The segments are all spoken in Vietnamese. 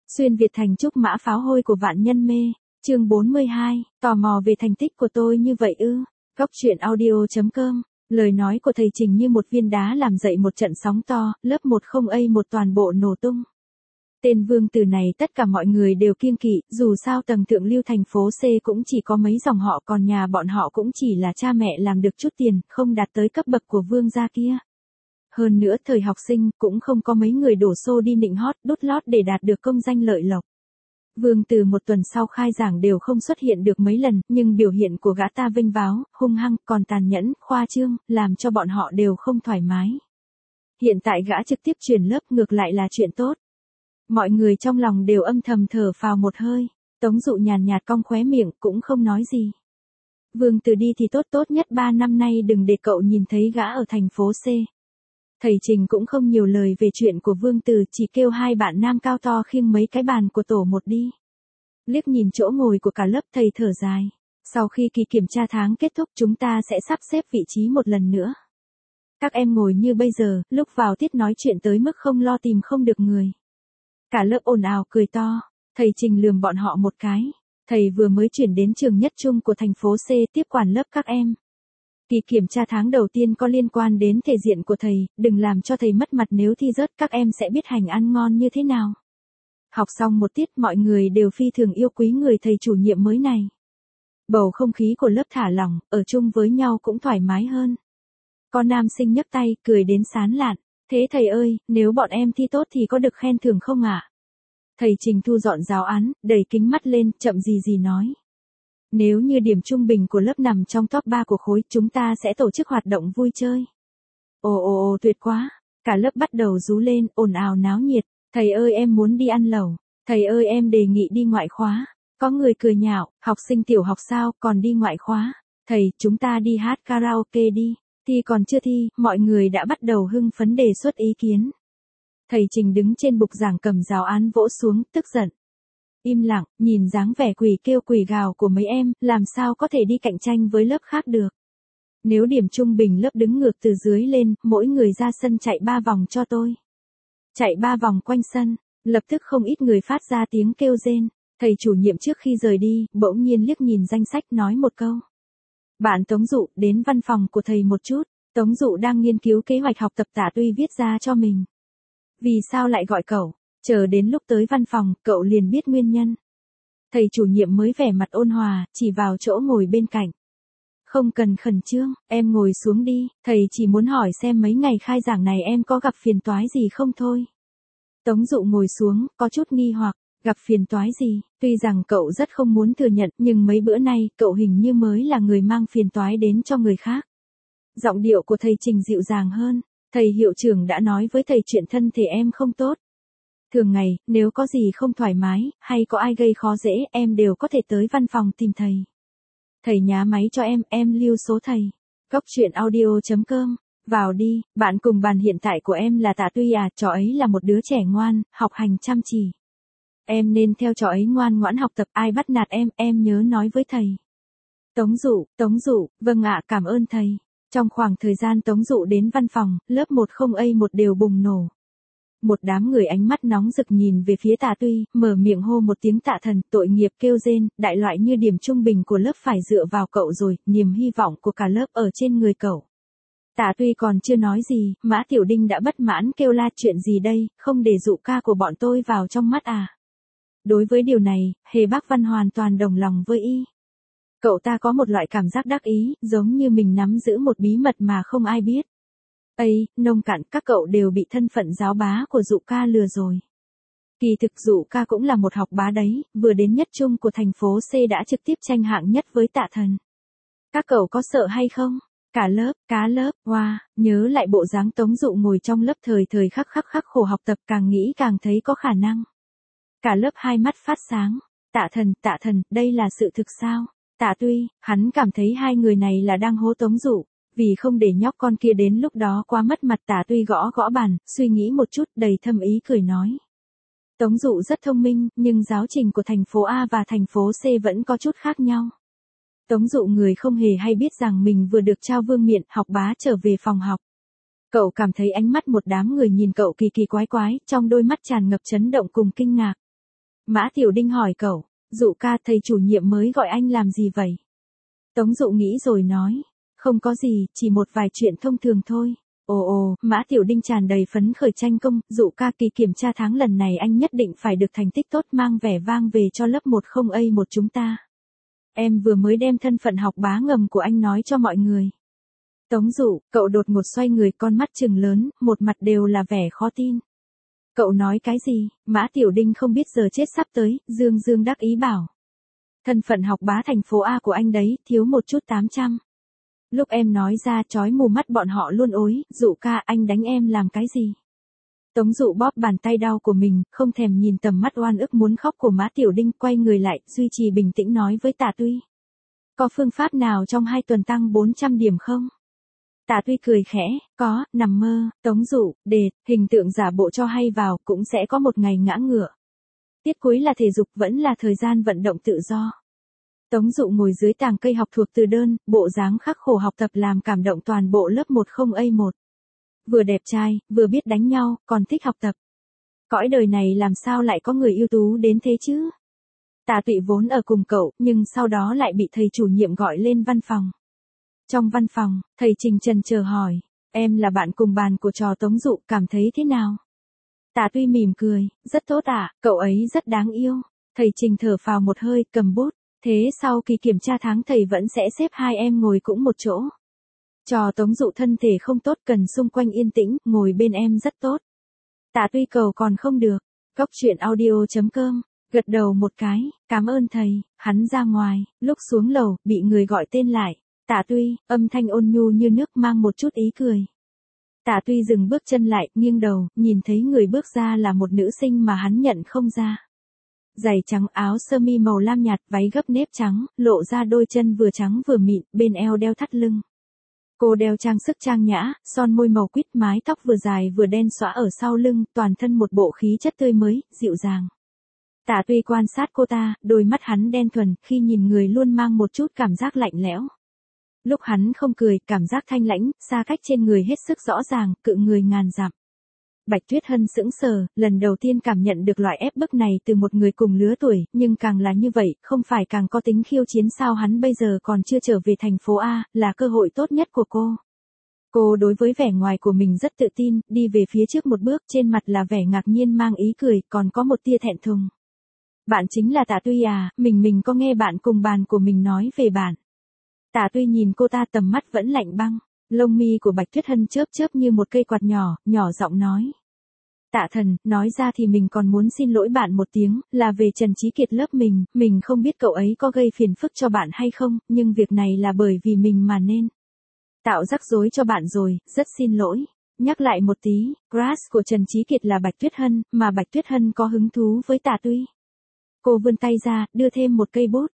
Xuyên Việt thành trúc mã pháo hôi của vạn nhân mê, chương 42, tò mò về thành tích của tôi như vậy ư. Góc truyện audio.com, lời nói của thầy Trình như một viên đá làm dậy một trận sóng to, lớp 10A1 toàn bộ nổ tung. Tên Vương Từ này tất cả mọi người đều kiêng kỵ, dù sao tầng thượng lưu thành phố C cũng chỉ có mấy dòng họ, còn nhà bọn họ cũng chỉ là cha mẹ làm được chút tiền, không đạt tới cấp bậc của Vương gia kia. Hơn nữa thời học sinh cũng không có mấy người đổ xô đi nịnh hót, đút lót để đạt được công danh lợi lộc. Vương Từ một tuần sau khai giảng đều không xuất hiện được mấy lần, nhưng biểu hiện của gã ta vênh váo, hung hăng, còn tàn nhẫn, khoa trương, làm cho bọn họ đều không thoải mái. Hiện tại gã trực tiếp chuyển lớp ngược lại là chuyện tốt. Mọi người trong lòng đều âm thầm thở phào một hơi, Tống Dụ nhàn nhạt cong khóe miệng cũng không nói gì. Vương Từ đi thì tốt nhất 3 năm nay đừng để cậu nhìn thấy gã ở thành phố C. Thầy Trình cũng không nhiều lời về chuyện của Vương Từ, chỉ kêu hai bạn nam cao to khiêng mấy cái bàn của tổ một đi. Liếc nhìn chỗ ngồi của cả lớp thầy thở dài. Sau khi kỳ kiểm tra tháng kết thúc chúng ta sẽ sắp xếp vị trí một lần nữa. Các em ngồi như bây giờ, lúc vào tiết nói chuyện tới mức không lo tìm không được người. Cả lớp ồn ào cười to, thầy Trình lườm bọn họ một cái. Thầy vừa mới chuyển đến trường nhất trung của thành phố C tiếp quản lớp các em. Kỳ kiểm tra tháng đầu tiên có liên quan đến thể diện của thầy, đừng làm cho thầy mất mặt nếu thi rớt, các em sẽ biết hành ăn ngon như thế nào. Học xong một tiết mọi người đều phi thường yêu quý người thầy chủ nhiệm mới này. Bầu không khí của lớp thả lỏng, ở chung với nhau cũng thoải mái hơn. Có nam sinh nhấc tay, cười đến sán lạn. Thế thầy ơi, nếu bọn em thi tốt thì có được khen thưởng không ạ? Thầy Trình thu dọn giáo án, đẩy kính mắt lên, chậm gì nói. Nếu như điểm trung bình của lớp nằm trong top 3 của khối, chúng ta sẽ tổ chức hoạt động vui chơi. Ồ, tuyệt quá. Cả lớp bắt đầu rú lên, ồn ào náo nhiệt. Thầy ơi em muốn đi ăn lẩu. Thầy ơi em đề nghị đi ngoại khóa. Có người cười nhạo, học sinh tiểu học sao, còn đi ngoại khóa. Thầy, chúng ta đi hát karaoke đi. Thi còn chưa thi, mọi người đã bắt đầu hưng phấn đề xuất ý kiến. Thầy Trình đứng trên bục giảng cầm giáo án vỗ xuống, tức giận. Im lặng, nhìn dáng vẻ quỷ kêu quỷ gào của mấy em, làm sao có thể đi cạnh tranh với lớp khác được. Nếu điểm trung bình lớp đứng ngược từ dưới lên, mỗi người ra sân chạy 3 vòng cho tôi. Chạy 3 vòng quanh sân, lập tức không ít người phát ra tiếng kêu rên. Thầy chủ nhiệm trước khi rời đi, bỗng nhiên liếc nhìn danh sách nói một câu. Bạn Tống Dụ, đến văn phòng của thầy một chút. Tống Dụ đang nghiên cứu kế hoạch học tập Tạ Tuy viết ra cho mình. Vì sao lại gọi cậu? Chờ đến lúc tới văn phòng, cậu liền biết nguyên nhân. Thầy chủ nhiệm mới vẻ mặt ôn hòa, chỉ vào chỗ ngồi bên cạnh. Không cần khẩn trương, em ngồi xuống đi, thầy chỉ muốn hỏi xem mấy ngày khai giảng này em có gặp phiền toái gì không thôi. Tống Dụ ngồi xuống, có chút nghi hoặc, gặp phiền toái gì, tuy rằng cậu rất không muốn thừa nhận, nhưng mấy bữa nay, cậu hình như mới là người mang phiền toái đến cho người khác. Giọng điệu của thầy Trình dịu dàng hơn, thầy hiệu trưởng đã nói với thầy chuyện thân thể em không tốt. Thường ngày, nếu có gì không thoải mái, hay có ai gây khó dễ, em đều có thể tới văn phòng tìm thầy. Thầy nhá máy cho em lưu số thầy. Góc truyện audio.com, vào đi, bạn cùng bàn hiện tại của em là Tạ Tuy à, trò ấy là một đứa trẻ ngoan, học hành chăm chỉ. Em nên theo trò ấy ngoan ngoãn học tập, ai bắt nạt em nhớ nói với thầy. Tống Dụ, vâng ạ, cảm ơn thầy. Trong khoảng thời gian Tống Dụ đến văn phòng, lớp 10A1 đều bùng nổ. Một đám người ánh mắt nóng rực nhìn về phía Tạ Tuy, mở miệng hô một tiếng Tạ Thần, tội nghiệp kêu rên, đại loại như điểm trung bình của lớp phải dựa vào cậu rồi, niềm hy vọng của cả lớp ở trên người cậu. Tạ Tuy còn chưa nói gì, Mã Tiểu Đinh đã bất mãn kêu la chuyện gì đây, không để Dụ ca của bọn tôi vào trong mắt à. Đối với điều này, Hề Bác Văn hoàn toàn đồng lòng với y. Cậu ta có một loại cảm giác đắc ý, giống như mình nắm giữ một bí mật mà không ai biết. Nông cạn, các cậu đều bị thân phận giáo bá của Dụ ca lừa rồi. Kỳ thực Dụ ca cũng là một học bá đấy, vừa đến nhất trung của thành phố C đã trực tiếp tranh hạng nhất với Tạ Thần. Các cậu có sợ hay không? Cả lớp, wow, nhớ lại bộ dáng Tống Dụ ngồi trong lớp thời khắc khổ học tập càng nghĩ càng thấy có khả năng. Cả lớp hai mắt phát sáng. Tạ Thần, đây là sự thực sao? Tạ Tuy, hắn cảm thấy hai người này là đang hố Tống Dụ. Vì không để nhóc con kia đến lúc đó quá mất mặt, Tạ Tuy gõ bàn, suy nghĩ một chút, đầy thâm ý cười nói. Tống Dụ rất thông minh, nhưng giáo trình của thành phố A và thành phố C vẫn có chút khác nhau. Tống Dụ người không hề hay biết rằng mình vừa được trao vương miện, học bá trở về phòng học. Cậu cảm thấy ánh mắt một đám người nhìn cậu kỳ quái, trong đôi mắt tràn ngập chấn động cùng kinh ngạc. Mã Tiểu Đinh hỏi cậu, Dụ ca thầy chủ nhiệm mới gọi anh làm gì vậy? Tống Dụ nghĩ rồi nói, không có gì, chỉ một vài chuyện thông thường thôi. Ồ, Mã Tiểu Đinh tràn đầy phấn khởi tranh công, Dụ ca kỳ kiểm tra tháng lần này anh nhất định phải được thành tích tốt mang vẻ vang về cho lớp 10A1 chúng ta. Em vừa mới đem thân phận học bá ngầm của anh nói cho mọi người. Tống Dụ, cậu đột ngột xoay người con mắt trừng lớn, một mặt đều là vẻ khó tin. Cậu nói cái gì? Mã Tiểu Đinh không biết giờ chết sắp tới, dương dương đắc ý bảo. Thân phận học bá thành phố A của anh đấy, thiếu một chút 800. Lúc em nói ra chói mù mắt bọn họ luôn ối, Dụ ca anh đánh em làm cái gì? Tống Dụ bóp bàn tay đau của mình, không thèm nhìn tầm mắt oan ức muốn khóc của Mã Tiểu Đinh, quay người lại, duy trì bình tĩnh nói với Tạ Tuy. Có phương pháp nào trong 2 tuần tăng 400 điểm không? Tạ Tuy cười khẽ, có, nằm mơ. Tống Dụ, đệt, hình tượng giả bộ cho hay vào, cũng sẽ có một ngày ngã ngựa. Tiết cuối là thể dục, vẫn là thời gian vận động tự do. Tống Dụ ngồi dưới tàng cây học thuộc từ đơn, bộ dáng khắc khổ học tập làm cảm động toàn bộ lớp 10A1. Vừa đẹp trai, vừa biết đánh nhau, còn thích học tập. Cõi đời này làm sao lại có người ưu tú đến thế chứ? Tạ Tụy vốn ở cùng cậu, nhưng sau đó lại bị thầy chủ nhiệm gọi lên văn phòng. Trong văn phòng, thầy Trình chần chờ hỏi, em là bạn cùng bàn của trò Tống Dụ, cảm thấy thế nào? Tạ Tuy mỉm cười, rất tốt ạ, cậu ấy rất đáng yêu. Thầy Trình thở phào một hơi, cầm bút. Thế sau kỳ kiểm tra tháng thầy vẫn sẽ xếp hai em ngồi cũng một chỗ. Trò Tống Dụ thân thể không tốt, cần xung quanh yên tĩnh, ngồi bên em rất tốt. Tạ Tuy cầu còn không được. Cóc truyện audio.com, gật đầu một cái, cảm ơn thầy. Hắn ra ngoài, lúc xuống lầu, bị người gọi tên lại. Tạ Tuy, âm thanh ôn nhu như nước mang một chút ý cười. Tạ Tuy dừng bước chân lại, nghiêng đầu, nhìn thấy người bước ra là một nữ sinh mà hắn nhận không ra. Giày trắng, áo sơ mi màu lam nhạt, váy gấp nếp trắng, lộ ra đôi chân vừa trắng vừa mịn, bên eo đeo thắt lưng. Cô đeo trang sức trang nhã, son môi màu quýt, mái tóc vừa dài vừa đen xõa ở sau lưng, toàn thân một bộ khí chất tươi mới, dịu dàng. Tạ Tuy quan sát cô ta, đôi mắt hắn đen thuần, khi nhìn người luôn mang một chút cảm giác lạnh lẽo. Lúc hắn không cười, cảm giác thanh lãnh, xa cách trên người hết sức rõ ràng, cự người ngàn dặm. Bạch Tuyết Hân sững sờ, lần đầu tiên cảm nhận được loại ép bức này từ một người cùng lứa tuổi, nhưng càng là như vậy, không phải càng có tính khiêu chiến sao? Hắn bây giờ còn chưa trở về thành phố A, là cơ hội tốt nhất của cô. Cô đối với vẻ ngoài của mình rất tự tin, đi về phía trước một bước, trên mặt là vẻ ngạc nhiên mang ý cười, còn có một tia thẹn thùng. Bạn chính là Tạ Tuy à? Mình có nghe bạn cùng bàn của mình nói về bạn. Tạ Tuy nhìn cô ta, tầm mắt vẫn lạnh băng. Lông mi của Bạch Tuyết Hân chớp chớp như một cây quạt nhỏ, nhỏ giọng nói. Tạ thần, nói ra thì mình còn muốn xin lỗi bạn một tiếng, là về Trần Chí Kiệt lớp mình không biết cậu ấy có gây phiền phức cho bạn hay không, nhưng việc này là bởi vì mình mà nên tạo rắc rối cho bạn rồi, rất xin lỗi. Nhắc lại một tí, crush của Trần Chí Kiệt là Bạch Tuyết Hân, mà Bạch Tuyết Hân có hứng thú với Tạ Tuy. Cô vươn tay ra, đưa thêm một cây bút,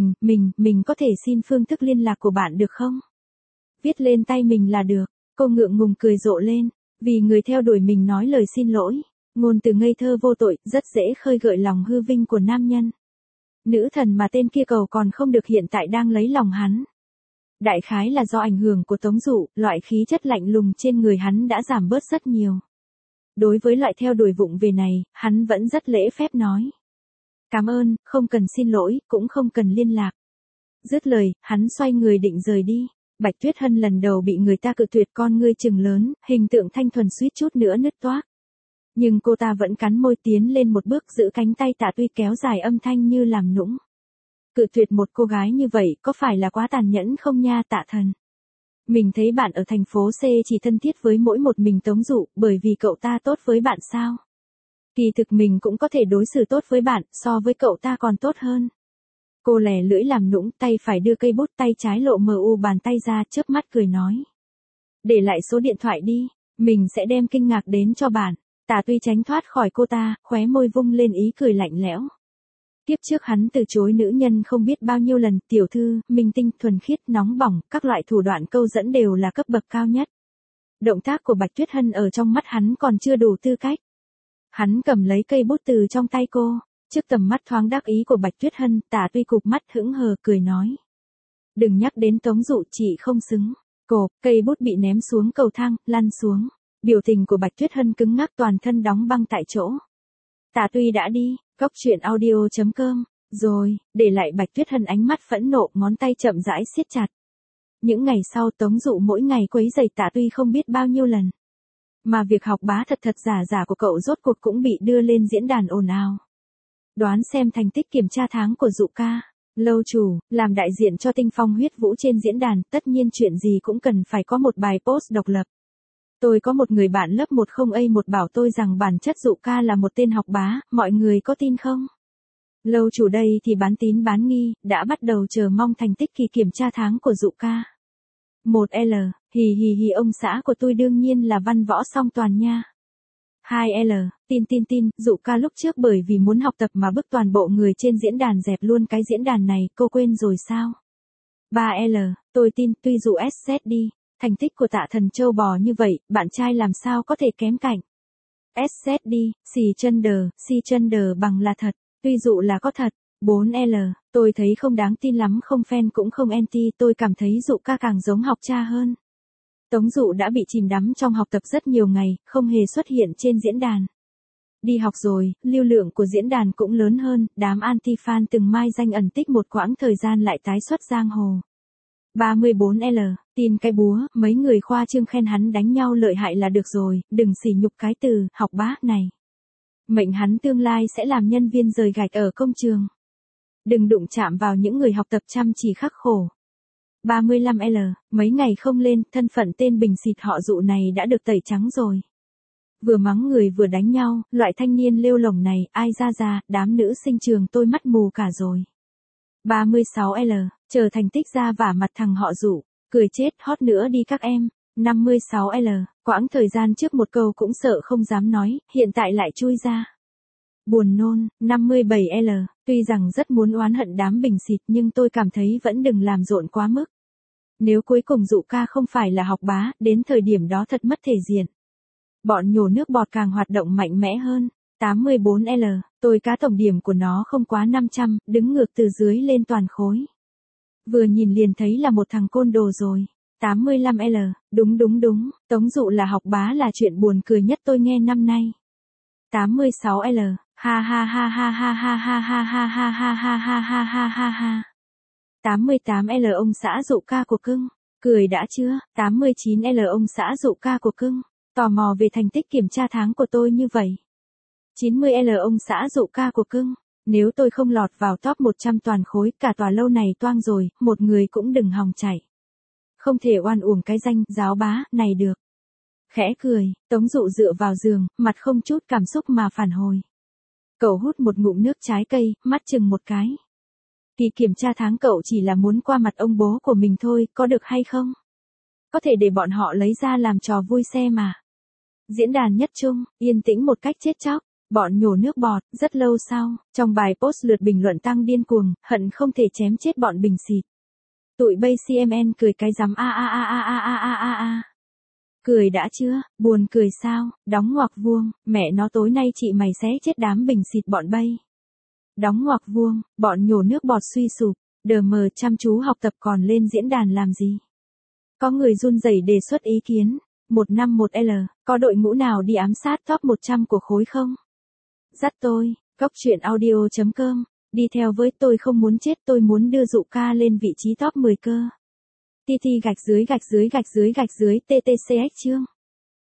mình có thể xin phương thức liên lạc của bạn được không? Viết lên tay mình là được. Cô ngượng ngùng cười rộ lên, vì người theo đuổi mình nói lời xin lỗi. Ngôn từ ngây thơ vô tội, rất dễ khơi gợi lòng hư vinh của nam nhân. Nữ thần mà tên kia cầu còn không được hiện tại đang lấy lòng hắn. Đại khái là do ảnh hưởng của Tống Dụ, loại khí chất lạnh lùng trên người hắn đã giảm bớt rất nhiều. Đối với loại theo đuổi vụng về này, hắn vẫn rất lễ phép nói. Cảm ơn, không cần xin lỗi, cũng không cần liên lạc. Dứt lời, hắn xoay người định rời đi. Bạch Tuyết Hân lần đầu bị người ta cự tuyệt, con ngươi trừng lớn, hình tượng thanh thuần suýt chút nữa nứt toác. Nhưng cô ta vẫn cắn môi tiến lên một bước, giữ cánh tay Tạ Tuy kéo dài, âm thanh như làm nũng. Cự tuyệt một cô gái như vậy có phải là quá tàn nhẫn không nha Tạ thần? Mình thấy bạn ở thành phố C chỉ thân thiết với mỗi một mình Tống Dụ, bởi vì cậu ta tốt với bạn sao? Kỳ thực mình cũng có thể đối xử tốt với bạn, so với cậu ta còn tốt hơn. Cô lè lưỡi làm nũng, tay phải đưa cây bút, tay trái lộ mờ u bàn tay ra, chớp mắt cười nói. Để lại số điện thoại đi, mình sẽ đem kinh ngạc đến cho bạn. Tạ Tuy tránh thoát khỏi cô ta, khóe môi vung lên ý cười lạnh lẽo. Tiếp trước hắn từ chối nữ nhân không biết bao nhiêu lần, tiểu thư, minh tinh, thuần khiết, nóng bỏng, các loại thủ đoạn câu dẫn đều là cấp bậc cao nhất. Động tác của Bạch Tuyết Hân ở trong mắt hắn còn chưa đủ tư cách. Hắn cầm lấy cây bút từ trong tay cô. Trước tầm mắt thoáng đắc ý của Bạch Tuyết Hân, Tạ Tuy cụp mắt hững hờ cười nói. Đừng nhắc đến Tống Dụ, chị không xứng. Cộp, cây bút bị ném xuống cầu thang, lăn xuống. Biểu tình của Bạch Tuyết Hân cứng ngắc, toàn thân đóng băng tại chỗ. Tạ Tuy đã đi, Cốc truyện audio.com. Rồi, để lại Bạch Tuyết Hân ánh mắt phẫn nộ, ngón tay chậm rãi siết chặt. Những ngày sau Tống Dụ mỗi ngày quấy rầy Tạ Tuy không biết bao nhiêu lần. Mà việc học bá thật thật giả giả của cậu rốt cuộc cũng bị đưa lên diễn đàn ồn ào. Đoán xem thành tích kiểm tra tháng của Dụ ca. Lâu chủ, làm đại diện cho Tinh Phong Huyết Vũ trên diễn đàn, tất nhiên chuyện gì cũng cần phải có một bài post độc lập. Tôi có một người bạn lớp 10A1 bảo tôi rằng bản chất Dụ ca là một tên học bá, mọi người có tin không? Lâu chủ đây thì bán tín bán nghi, đã bắt đầu chờ mong thành tích kỳ kiểm tra tháng của Dụ ca. 1L, hì hì hì, ông xã của tôi đương nhiên là văn võ song toàn nha. 2L, tin, Dụ ca lúc trước bởi vì muốn học tập mà bức toàn bộ người trên diễn đàn dẹp luôn cái diễn đàn này, cô quên rồi sao? 3L, tôi tin, tuy Dụ SZ đi, thành tích của Tạ Thần trâu bò như vậy, bạn trai làm sao có thể kém cạnh. SZ đi, xì chân đờ bằng là thật, tuy Dụ là có thật. 4L, tôi thấy không đáng tin lắm, không fan cũng không anti, tôi cảm thấy Dụ ca càng giống học cha hơn. Tống Dụ đã bị chìm đắm trong học tập rất nhiều ngày, không hề xuất hiện trên diễn đàn. Đi học rồi, lưu lượng của diễn đàn cũng lớn hơn, đám anti-fan từng mai danh ẩn tích một quãng thời gian lại tái xuất giang hồ. 34L, tin cái búa, mấy người khoa trương khen hắn đánh nhau lợi hại là được rồi, đừng sỉ nhục cái từ học bá này. Mệnh hắn tương lai sẽ làm nhân viên rời gạch ở công trường. Đừng đụng chạm vào những người học tập chăm chỉ khắc khổ. 35L, mấy ngày không lên, thân phận tên bình xịt họ Dụ này đã được tẩy trắng rồi. Vừa mắng người vừa đánh nhau, loại thanh niên lêu lổng này, ai ra, đám nữ sinh trường tôi mắt mù cả rồi. 36L, chờ thành tích ra vả mặt thằng họ Dụ, cười chết hot nữa đi các em. 56L, quãng thời gian trước một câu cũng sợ không dám nói, hiện tại lại chui ra. Buồn nôn. 57L, tuy rằng rất muốn oán hận đám bình xịt nhưng tôi cảm thấy vẫn đừng làm rộn quá mức. Nếu cuối cùng Dụ ca không phải là học bá, đến thời điểm đó thật mất thể diện. Bọn nhổ nước bọt càng hoạt động mạnh mẽ hơn. 84L, tôi cá tổng điểm của nó không quá 500, đứng ngược từ dưới lên toàn khối. Vừa nhìn liền thấy là một thằng côn đồ rồi. 85L, đúng, Tống Dụ là học bá là chuyện buồn cười nhất tôi nghe năm nay. 86L, ha ha ha ha ha ha ha ha ha ha ha ha ha ha ha ha ha. 88L, ông xã Dụ ca của cưng, cười đã chưa? 89L, ông xã Dụ ca của cưng, tò mò về thành tích kiểm tra tháng của tôi như vậy. 90L, ông xã Dụ ca của cưng, nếu tôi không lọt vào top 100 toàn khối, cả tòa lâu này toang rồi, một người cũng đừng hòng chạy. Không thể oan uổng cái danh giáo bá này được. Khẽ cười, Tống Dụ dựa vào giường, mặt không chút cảm xúc mà phản hồi. Cậu hút một ngụm nước trái cây, mắt chừng một cái. Kỳ kiểm tra tháng cậu chỉ là muốn qua mặt ông bố của mình thôi, có được hay không? Có thể để bọn họ lấy ra làm trò vui xe mà. Diễn đàn nhất trung, yên tĩnh một cách chết chóc. Bọn nhổ nước bọt, rất lâu sau, trong bài post lượt bình luận tăng điên cuồng, hận không thể chém chết bọn bình xịt. Tụi bay CMN cười cái rắm a. Cười đã chưa, buồn cười sao, đóng ngoặc vuông, mẹ nó tối nay chị mày xé chết đám bình xịt bọn bay. Đóng ngoặc vuông, bọn nhổ nước bọt suy sụp, đờ mờ chăm chú học tập còn lên diễn đàn làm gì. Có người run rẩy đề xuất ý kiến. 151L, có đội ngũ nào đi ám sát top 100 của khối không? Dắt tôi, Cốc truyện audio.com, đi theo với tôi không muốn chết, tôi muốn đưa Dụ ca lên vị trí top 10 cơ. TT _TTCX chương.